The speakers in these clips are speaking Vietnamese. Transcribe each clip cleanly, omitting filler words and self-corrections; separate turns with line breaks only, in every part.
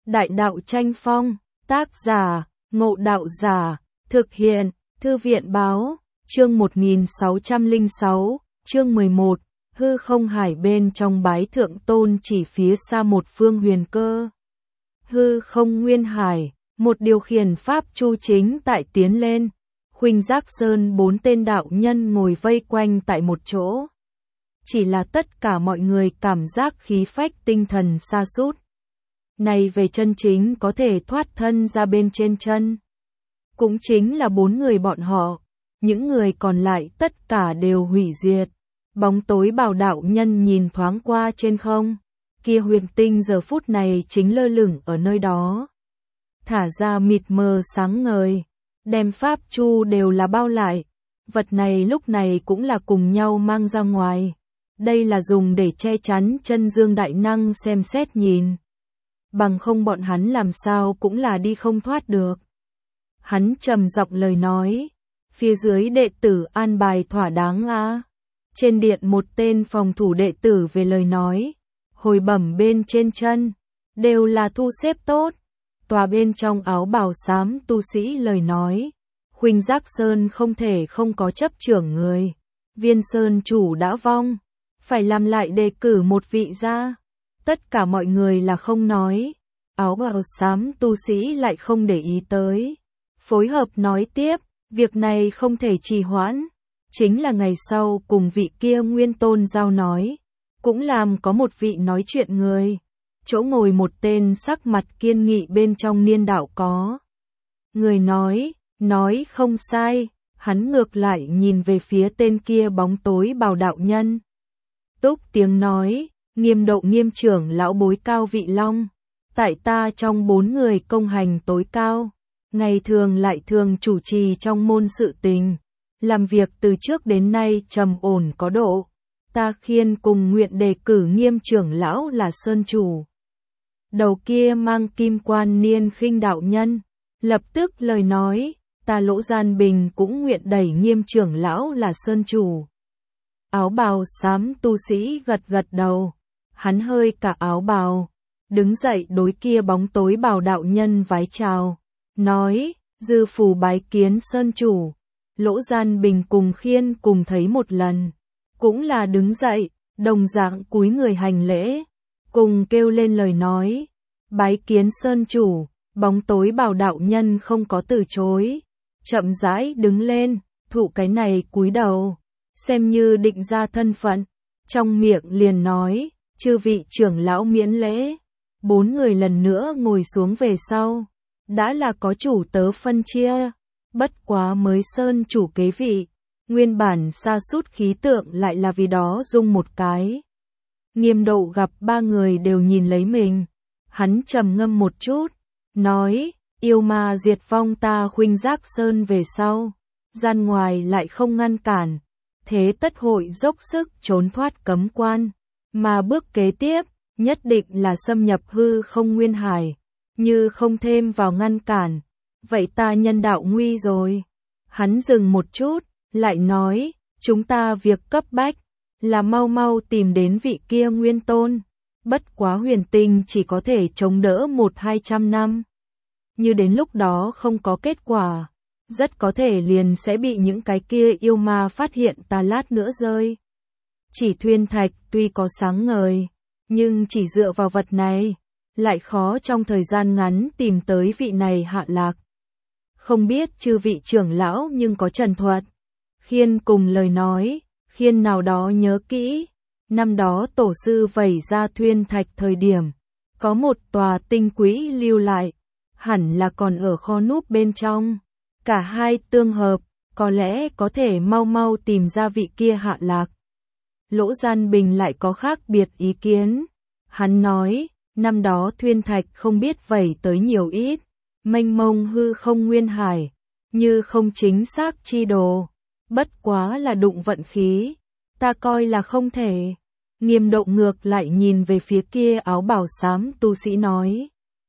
Đại đạo tranh phong, tác giả, Ngộ Đạo Giả, thực hiện, Thư viện báo, chương 1606, chương 11, hư không hải bên trong bái thượng tôn chỉ phía xa một phương huyền cơ. Hư không nguyên hải, một điều khiển pháp chu chính tại tiến lên, Khuynh Giác Sơn 4 tên đạo nhân ngồi vây quanh tại một chỗ. Chỉ là tất cả mọi người cảm giác khí phách tinh thần sa sút. Này về chân chính có thể thoát thân ra bên trên chân. Cũng chính là 4 người bọn họ, những người còn lại tất cả đều hủy diệt. Bóng tối bào đạo nhân nhìn thoáng qua trên không, kia huyền tinh giờ phút này chính lơ lửng ở nơi đó. Thả ra mịt mờ sáng ngời, đem pháp chu đều là bao lại, vật này lúc này cũng là cùng nhau mang ra ngoài. Đây là dùng để che chắn chân dương đại năng xem xét nhìn. Bằng không bọn hắn làm sao cũng là đi không thoát được. Hắn trầm giọng lời nói, phía dưới đệ tử an bài thỏa đáng á. Trên điện một tên phòng thủ đệ tử về lời nói, hồi bẩm bên trên chân, đều là thu xếp tốt. Tòa bên trong áo bào xám tu sĩ lời nói, Khuynh Giác Sơn không thể không có chấp trưởng người. Viên Sơn chủ đã vong, phải làm lại đề cử một vị ra. Tất cả mọi người là không nói, áo bào xám tu sĩ lại không để ý tới. Phối hợp nói tiếp, việc này không thể trì hoãn. Chính là ngày sau cùng vị kia nguyên tôn giao nói, cũng làm có một vị nói chuyện người. Chỗ ngồi một tên sắc mặt kiên nghị bên trong niên đạo có. Người nói không sai, hắn ngược lại nhìn về phía tên kia bóng tối bào đạo nhân. Túc tiếng nói, Nghiêm Độ Nghiêm trưởng lão bối cao vị long, tại ta trong 4 người công hành tối cao, ngày thường lại thường chủ trì trong môn sự tình, làm việc từ trước đến nay trầm ổn có độ, ta khiên cùng nguyện đề cử Nghiêm trưởng lão là sơn chủ. Đầu kia mang kim quan niên khinh đạo nhân, lập tức lời nói, ta Lỗ Gian Bình cũng nguyện đẩy Nghiêm trưởng lão là sơn chủ. Áo bào xám tu sĩ gật gật đầu, hắn hơi cả áo bào, đứng dậy đối kia bóng tối bào đạo nhân vái chào, nói, dư phù bái kiến sơn chủ. Lỗ Gian Bình cùng khiên cùng thấy một lần, cũng là đứng dậy, đồng dạng cúi người hành lễ, cùng kêu lên lời nói, bái kiến sơn chủ. Bóng tối bào đạo nhân không có từ chối, chậm rãi đứng lên, thụ cái này cúi đầu, xem như định ra thân phận, trong miệng liền nói, chư vị trưởng lão miễn lễ. 4 người lần nữa ngồi xuống về sau, đã là có chủ tớ phân chia, bất quá mới sơn chủ kế vị, nguyên bản sa sút khí tượng lại là vì đó dung một cái. Nghiêm Độ gặp 3 người đều nhìn lấy mình, hắn trầm ngâm một chút, nói, yêu ma diệt vong ta Khuynh Giác Sơn về sau, gian ngoài lại không ngăn cản, thế tất hội dốc sức trốn thoát cấm quan, mà bước kế tiếp, nhất định là xâm nhập hư không nguyên hải, như không thêm vào ngăn cản, vậy ta nhân đạo nguy rồi. Hắn dừng một chút, lại nói, chúng ta việc cấp bách, là mau mau tìm đến vị kia nguyên tôn, bất quá huyền tinh chỉ có thể chống đỡ 100-200 năm. Như đến lúc đó không có kết quả, rất có thể liền sẽ bị những cái kia yêu ma phát hiện ta lát nữa rơi. Chỉ thuyên thạch tuy có sáng ngời, nhưng chỉ dựa vào vật này, lại khó trong thời gian ngắn tìm tới vị này hạ lạc. Không biết chư vị trưởng lão nhưng có trần thuật. Khiên cùng lời nói, khiên nào đó nhớ kỹ, năm đó tổ sư vẩy ra thuyên thạch thời điểm, có một tòa tinh quỹ lưu lại, hẳn là còn ở kho núp bên trong. Cả hai tương hợp, có lẽ có thể mau mau tìm ra vị kia hạ lạc. Lỗ Gian Bình lại có khác biệt ý kiến. Hắn nói, năm đó thuyên thạch không biết vẩy tới nhiều ít, mênh mông hư không nguyên hải, như không chính xác chi đồ. Bất quá là đụng vận khí, ta coi là không thể. Nghiêm Độ ngược lại nhìn về phía kia áo bào xám tu sĩ nói.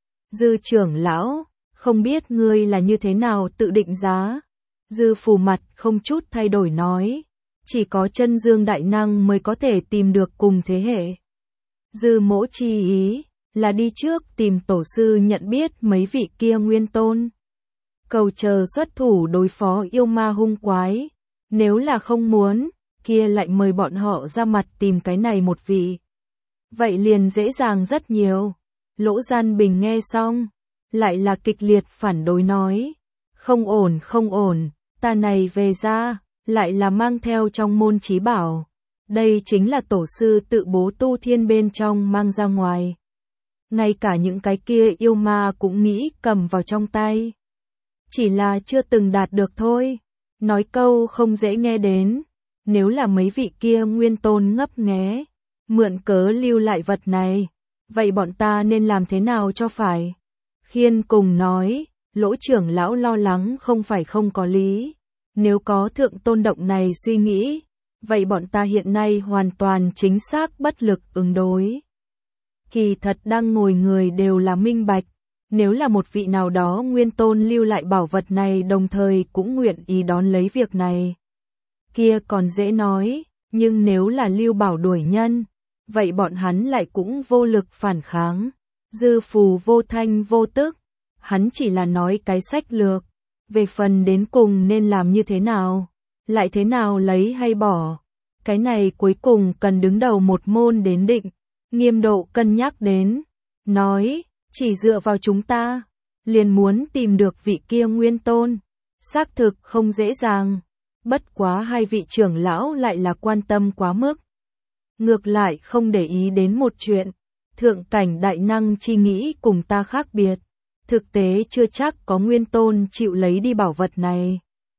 Dư trưởng lão, không biết ngươi là như thế nào tự định giá. Dư phù mặt không chút thay đổi nói, chỉ có chân dương đại năng mới có thể tìm được cùng thế hệ. Dư mỗ chi ý, là đi trước tìm tổ sư nhận biết mấy vị kia nguyên tôn. Cầu chờ xuất thủ đối phó yêu ma hung quái. Nếu là không muốn, kia lại mời bọn họ ra mặt tìm cái này một vị. Vậy liền dễ dàng rất nhiều. Lỗ Gian Bình nghe xong, lại là kịch liệt phản đối nói. Không ổn không ổn, ta này về ra, lại là mang theo trong môn chí bảo. Đây chính là tổ sư tự bố tu thiên bên trong mang ra ngoài. Ngay cả những cái kia yêu ma cũng nghĩ cầm vào trong tay. Chỉ là chưa từng đạt được thôi. Nói câu không dễ nghe đến. Nếu là mấy vị kia nguyên tôn ngấp nghé, mượn cớ lưu lại vật này, vậy bọn ta nên làm thế nào cho phải? Khiên cùng nói, Lỗ trưởng lão lo lắng không phải không có lý. Nếu có thượng tôn động này suy nghĩ, vậy bọn ta hiện nay hoàn toàn chính xác bất lực ứng đối. Kỳ thật đang ngồi người đều là minh bạch, nếu là một vị nào đó nguyên tôn lưu lại bảo vật này đồng thời cũng nguyện ý đón lấy việc này. Kia còn dễ nói, nhưng nếu là lưu bảo đuổi nhân, vậy bọn hắn lại cũng vô lực phản kháng. Dư phù vô thanh vô tức, hắn chỉ là nói cái sách lược, về phần đến cùng nên làm như thế nào, lại thế nào lấy hay bỏ. Cái này cuối cùng cần đứng đầu một môn đến định. Nghiêm Độ cân nhắc đến, nói, chỉ dựa vào chúng ta, liền muốn tìm được vị kia nguyên tôn, xác thực không dễ dàng, bất quá hai vị trưởng lão lại là quan tâm quá mức. Ngược lại không để ý đến một chuyện, thượng cảnh đại năng chi nghĩ cùng ta khác biệt, thực tế chưa chắc có nguyên tôn chịu lấy đi bảo vật này.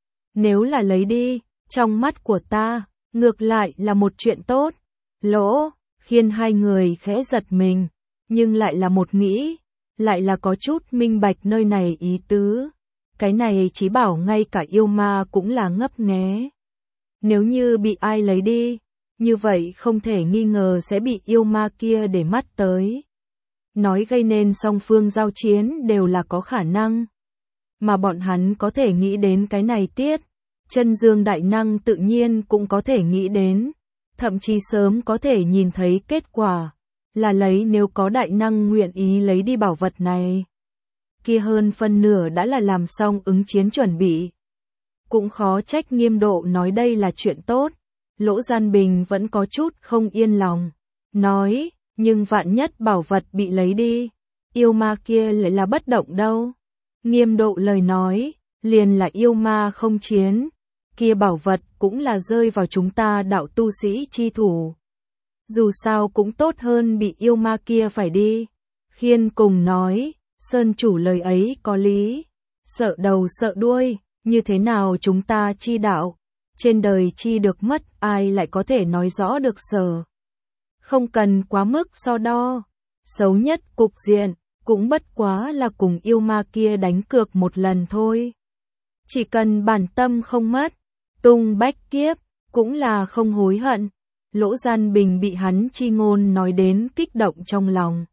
Nếu là lấy đi, trong mắt của ta, ngược lại là một chuyện tốt. Lỗ, Khiên hai người khẽ giật mình, nhưng lại là một nghĩ, lại là có chút minh bạch nơi này ý tứ. Cái này chí bảo ngay cả yêu ma cũng là ngấp nghé. Nếu như bị ai lấy đi, như vậy không thể nghi ngờ sẽ bị yêu ma kia để mắt tới. Nói gây nên song phương giao chiến đều là có khả năng. Mà bọn hắn có thể nghĩ đến cái này tiết, Chân Dương đại năng tự nhiên cũng có thể nghĩ đến. Thậm chí sớm có thể nhìn thấy kết quả, là lấy nếu có đại năng nguyện ý lấy đi bảo vật này. Kia hơn phân nửa đã là làm xong ứng chiến chuẩn bị. Cũng khó trách Nghiêm Độ nói đây là chuyện tốt. Lỗ Gian Bình vẫn có chút không yên lòng. Nói, nhưng vạn nhất bảo vật bị lấy đi, yêu ma kia lại là bất động đâu. Nghiêm Độ lời nói, liền là yêu ma không chiến. Kia bảo vật cũng là rơi vào chúng ta đạo tu sĩ chi thủ. Dù sao cũng tốt hơn bị yêu ma kia phải đi. Khiên cùng nói, Sơn chủ lời ấy có lý. Sợ đầu sợ đuôi, như thế nào chúng ta chi đạo. Trên đời chi được mất ai lại có thể nói rõ được sở. Không cần quá mức so đo. Xấu nhất cục diện, cũng bất quá là cùng yêu ma kia đánh cược một lần thôi. Chỉ cần bản tâm không mất. Tung bách kiếp, cũng là không hối hận. Lỗ Gian Bình bị hắn chi ngôn nói đến kích động trong lòng.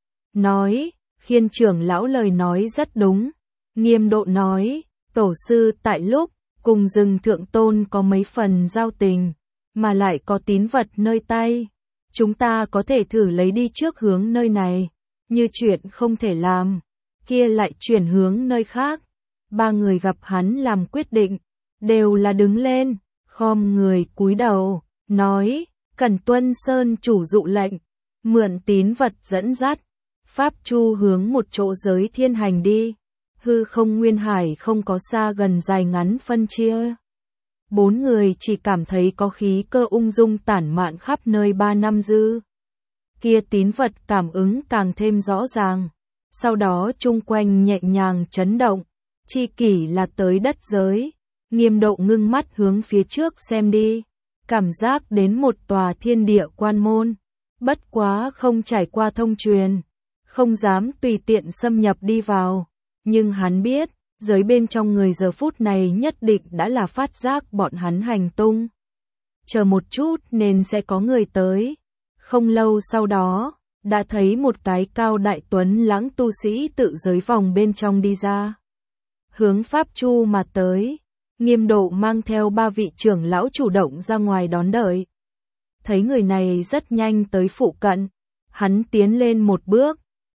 Nói, Khiên trưởng lão lời nói rất đúng. Nghiêm Độ nói, tổ sư tại lúc, cùng rừng thượng tôn có mấy phần giao tình, mà lại có tín vật nơi tay. Chúng ta có thể thử lấy đi trước hướng nơi này, như chuyện không thể làm, kia lại chuyển hướng nơi khác. Ba người gặp hắn làm quyết định. Đều là đứng lên, khom người cúi đầu, nói, cần tuân Sơn chủ dụ lệnh, mượn tín vật dẫn dắt, pháp chu hướng một chỗ giới thiên hành đi, hư không nguyên hải không có xa gần dài ngắn phân chia. Bốn người chỉ cảm thấy có khí cơ ung dung tản mạn khắp nơi 3 năm dư. Kia tín vật cảm ứng càng thêm rõ ràng, sau đó chung quanh nhẹ nhàng chấn động, chi kỷ là tới đất giới. Nghiêm Độ ngưng mắt hướng phía trước xem đi, cảm giác đến một tòa thiên địa quan môn, bất quá không trải qua thông truyền, không dám tùy tiện xâm nhập đi vào, nhưng hắn biết, giới bên trong người giờ phút này nhất định đã là phát giác bọn hắn hành tung. Chờ một chút nên sẽ có người tới. Không lâu sau đó, đã thấy một cái cao đại tuấn lãng tu sĩ tự giới vòng bên trong đi ra. Hướng pháp chu mà tới. Nghiêm Độ mang theo 3 vị trưởng lão chủ động ra ngoài đón đợi. Thấy người này rất nhanh tới phụ cận, hắn tiến lên một bước,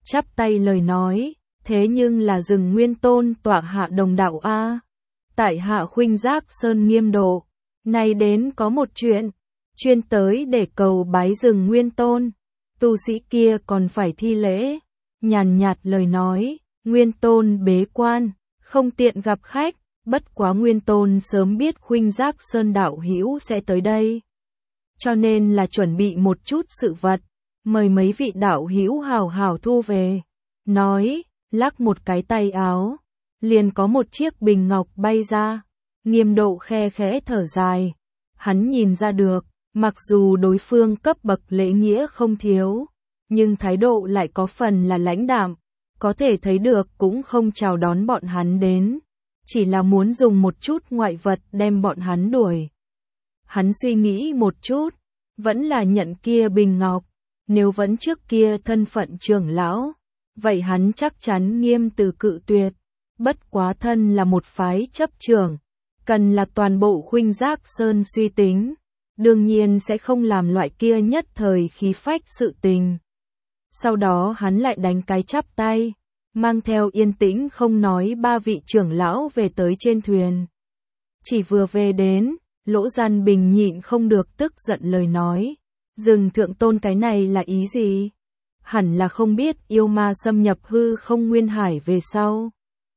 chắp tay lời nói, thế nhưng là Rừng Nguyên Tôn tọa hạ đồng đạo a. Tại hạ Khuynh Giác Sơn Nghiêm Độ, nay đến có một chuyện, chuyên tới để cầu bái Rừng Nguyên Tôn. Tu sĩ kia còn phải thi lễ, nhàn nhạt lời nói, Nguyên Tôn bế quan, không tiện gặp khách, bất quá Nguyên Tôn sớm biết Khuynh Giác Sơn đạo hữu sẽ tới đây, cho nên là chuẩn bị một chút sự vật, mời mấy vị đạo hữu hào hào thu về. Nói, lắc một cái tay áo, liền có một chiếc bình ngọc bay ra. Nghiêm Độ khe khẽ thở dài, hắn nhìn ra được, mặc dù đối phương cấp bậc lễ nghĩa không thiếu, nhưng thái độ lại có phần là lãnh đạm, có thể thấy được cũng không chào đón bọn hắn đến, chỉ là muốn dùng một chút ngoại vật đem bọn hắn đuổi. Hắn suy nghĩ một chút, vẫn là nhận kia bình ngọc, nếu vẫn trước kia thân phận trưởng lão, vậy hắn chắc chắn nghiêm từ cự tuyệt, bất quá thân là một phái chấp trưởng, cần là toàn bộ Khuynh Giác Sơn suy tính, đương nhiên sẽ không làm loại kia nhất thời khí phách sự tình. Sau đó hắn lại đánh cái chắp tay, mang theo yên tĩnh không nói ba vị trưởng lão về tới trên thuyền. Chỉ vừa về đến, Lỗ Gian Bình nhịn không được tức giận lời nói, Rừng Thượng Tôn cái này là ý gì? Hẳn là không biết yêu ma xâm nhập hư không nguyên hải về sau,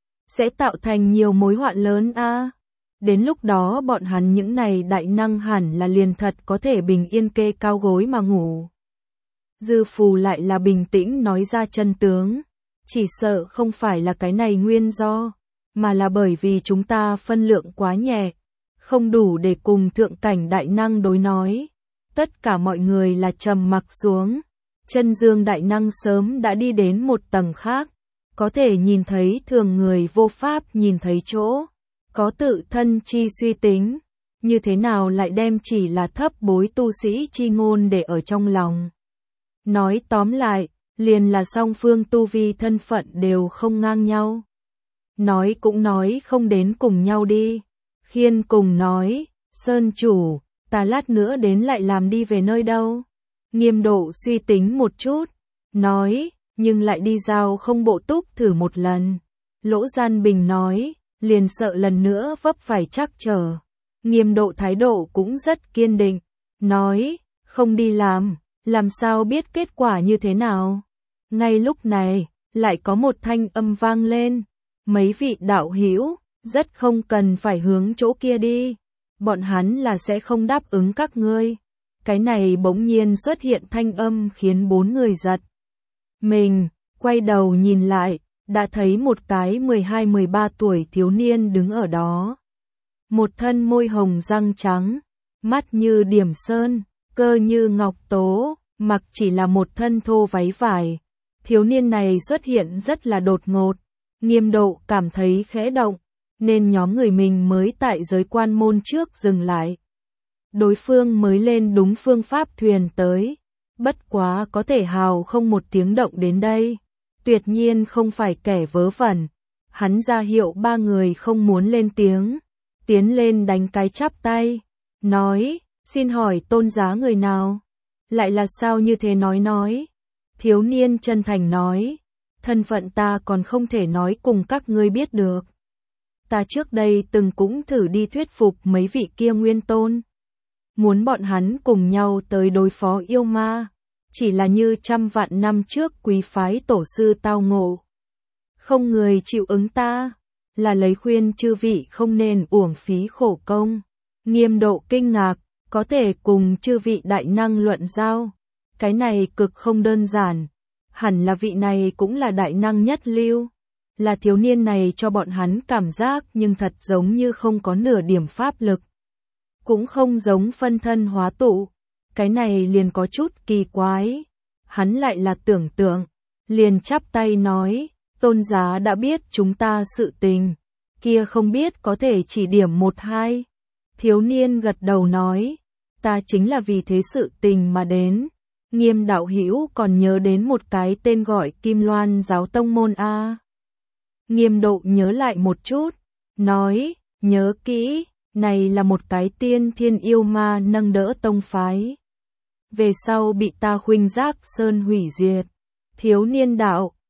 sẽ tạo thành nhiều mối họa lớn a. Đến lúc đó bọn hắn những này đại năng hẳn là liền thật có thể bình yên kê cao gối mà ngủ. Dư Phù lại là bình tĩnh nói ra chân tướng, chỉ sợ không phải là cái này nguyên do, mà là bởi vì chúng ta phân lượng quá nhẹ, không đủ để cùng thượng cảnh đại năng đối nói. Tất cả mọi người là trầm mặc xuống, Chân Dương đại năng sớm đã đi đến một tầng khác, có thể nhìn thấy thường người vô pháp nhìn thấy chỗ, có tự thân chi suy tính, như thế nào lại đem chỉ là thấp bối tu sĩ chi ngôn để ở trong lòng. Nói tóm lại, liền là song phương tu vi thân phận đều không ngang nhau. Nói cũng nói không đến cùng nhau đi. Khiên cùng nói, Sơn chủ, ta lát nữa đến lại làm đi về nơi đâu. Nghiêm Độ suy tính một chút, nói, nhưng lại đi giao không bộ túc thử một lần. Lỗ Gian Bình nói, liền sợ lần nữa vấp phải trắc trở. Nghiêm Độ thái độ cũng rất kiên định, nói, không đi làm sao biết kết quả như thế nào. Ngay lúc này, lại có một thanh âm vang lên, mấy vị đạo hữu, rất không cần phải hướng chỗ kia đi, bọn hắn là sẽ không đáp ứng các ngươi. Cái này bỗng nhiên xuất hiện thanh âm khiến bốn người giật mình, quay đầu nhìn lại, đã thấy một cái 12-13 tuổi thiếu niên đứng ở đó. Một thân môi hồng răng trắng, mắt như điểm sơn, cơ như ngọc tố, mặc chỉ là một thân thô váy vải. Thiếu niên này xuất hiện rất là đột ngột, Nghiêm Độ cảm thấy khẽ động, nên nhóm người mình mới tại giới quan môn trước dừng lại. Đối phương mới lên đúng phương pháp thuyền tới, bất quá có thể hào không một tiếng động đến đây, tuyệt nhiên không phải kẻ vớ vẩn. Hắn ra hiệu ba người không muốn lên tiếng, tiến lên đánh cái chắp tay, nói, xin hỏi tôn giá người nào? Lại là sao như thế nói. Thiếu niên chân thành nói, thân phận ta còn không thể nói cùng các ngươi biết được. Ta trước đây từng cũng thử đi thuyết phục mấy vị kia nguyên tôn, muốn bọn hắn cùng nhau tới đối phó yêu ma, chỉ là như trăm vạn năm trước quý phái tổ sư tao ngộ. Không người chịu ứng ta, là lấy khuyên chư vị không nên uổng phí khổ công. Nghiêm Độ kinh ngạc, có thể cùng chư vị đại năng luận giao, cái này cực không đơn giản, hẳn là vị này cũng là đại năng nhất lưu, là thiếu niên này cho bọn hắn cảm giác nhưng thật giống như không có nửa điểm pháp lực, cũng không giống phân thân hóa tụ, cái này liền có chút kỳ quái. Hắn lại là tưởng tượng, liền chắp tay nói, tôn giá đã biết chúng ta sự tình, kia không biết có thể chỉ điểm một hai. Thiếu niên gật đầu nói, ta chính là vì thế sự tình mà đến. Nghiêm đạo hữu còn nhớ đến một cái tên gọi Kim Loan giáo tông môn a? Nghiêm Độ nhớ lại một chút, nói, nhớ kỹ, này là một cái tiên thiên yêu ma nâng đỡ tông phái. Về sau bị ta Khuynh Giác Sơn hủy diệt. Thiếu niên đạo,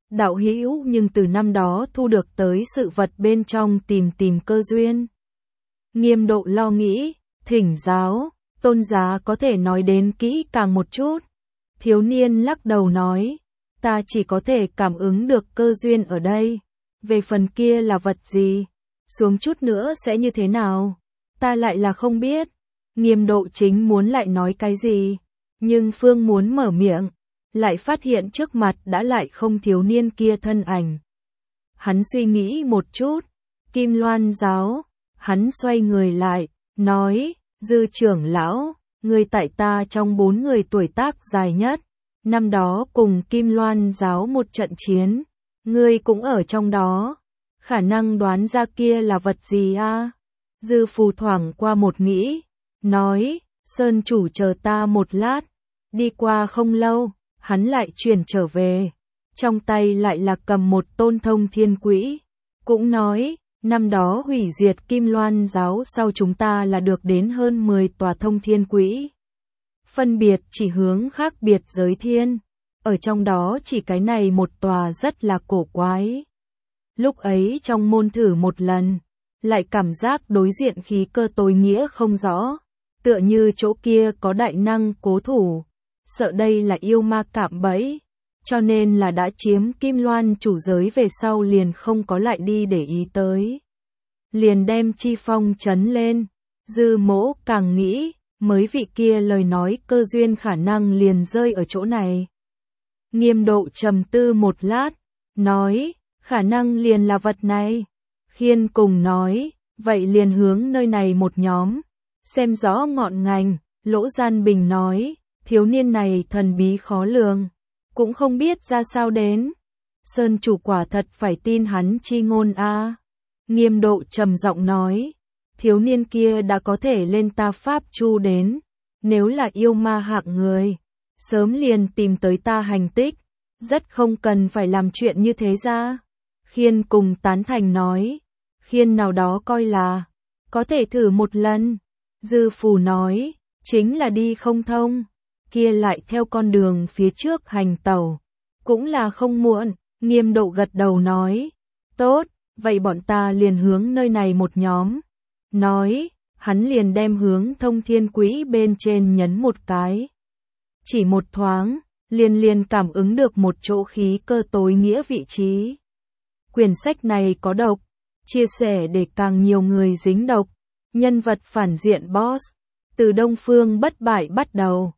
đạo hữu nhưng từ năm đó thu được tới sự vật bên trong tìm cơ duyên. Nghiêm Độ lo nghĩ, thỉnh giáo, tôn giá có thể nói đến kỹ càng một chút. Thiếu niên lắc đầu nói, ta chỉ có thể cảm ứng được cơ duyên ở đây. Về phần kia là vật gì, xuống chút nữa sẽ như thế nào, ta lại là không biết. Nghiêm Độ chính muốn lại nói cái gì, nhưng Phương muốn mở miệng, lại phát hiện trước mặt đã lại không thiếu niên kia thân ảnh. Hắn suy nghĩ một chút, Kim Loan giáo, hắn xoay người lại, nói, Dư trưởng lão, người tại ta trong 4 người tuổi tác dài nhất, năm đó cùng Kim Loan giáo một trận chiến, ngươi cũng ở trong đó, khả năng đoán ra kia là vật gì a? Dư Phù thoảng qua một nghĩ, nói, Sơn chủ chờ ta một lát, đi qua không lâu, hắn lại chuyển trở về, trong tay lại là cầm một tôn thông thiên quỹ, cũng nói, năm đó hủy diệt Kim Loan giáo sau chúng ta là được đến hơn 10 tòa thông thiên quỹ. Phân biệt chỉ hướng khác biệt giới thiên, ở trong đó chỉ cái này một tòa rất là cổ quái. Lúc ấy trong môn thử một lần, lại cảm giác đối diện khí cơ tối nghĩa không rõ, tựa như chỗ kia có đại năng cố thủ, sợ đây là yêu ma cạm bẫy, cho nên là đã chiếm Kim Loan chủ giới về sau liền không có lại đi để ý tới. Liền đem chi phong trấn lên, Dư Mỗ càng nghĩ, mới vị kia lời nói cơ duyên khả năng liền rơi ở chỗ này. Nghiêm Độ trầm tư một lát, nói, khả năng liền là vật này. Khiên cùng nói, vậy liền hướng nơi này một nhóm, xem rõ ngọn ngành. Lỗ Gian Bình nói, thiếu niên này thần bí khó lường, cũng không biết ra sao đến. Sơn chủ quả thật phải tin hắn chi ngôn a. Nghiêm Độ trầm giọng nói, thiếu niên kia đã có thể lên ta pháp chu đến, nếu là yêu ma hạng người, sớm liền tìm tới ta hành tích, rất không cần phải làm chuyện như thế ra. Khiên cùng tán thành nói, Khiên nào đó coi là, có thể thử một lần. Dư Phù nói, chính là đi không thông, kia lại theo con đường phía trước hành tẩu, cũng là không muộn. Nghiêm Độ gật đầu nói, tốt, vậy bọn ta liền hướng nơi này một nhóm. Nói, hắn liền đem hướng thông thiên quỹ bên trên nhấn một cái. Chỉ một thoáng, liền cảm ứng được một chỗ khí cơ tối nghĩa vị trí. Quyển sách này có độc, chia sẻ để càng nhiều người dính độc. Nhân vật phản diện boss, từ Đông Phương bất bại bắt đầu.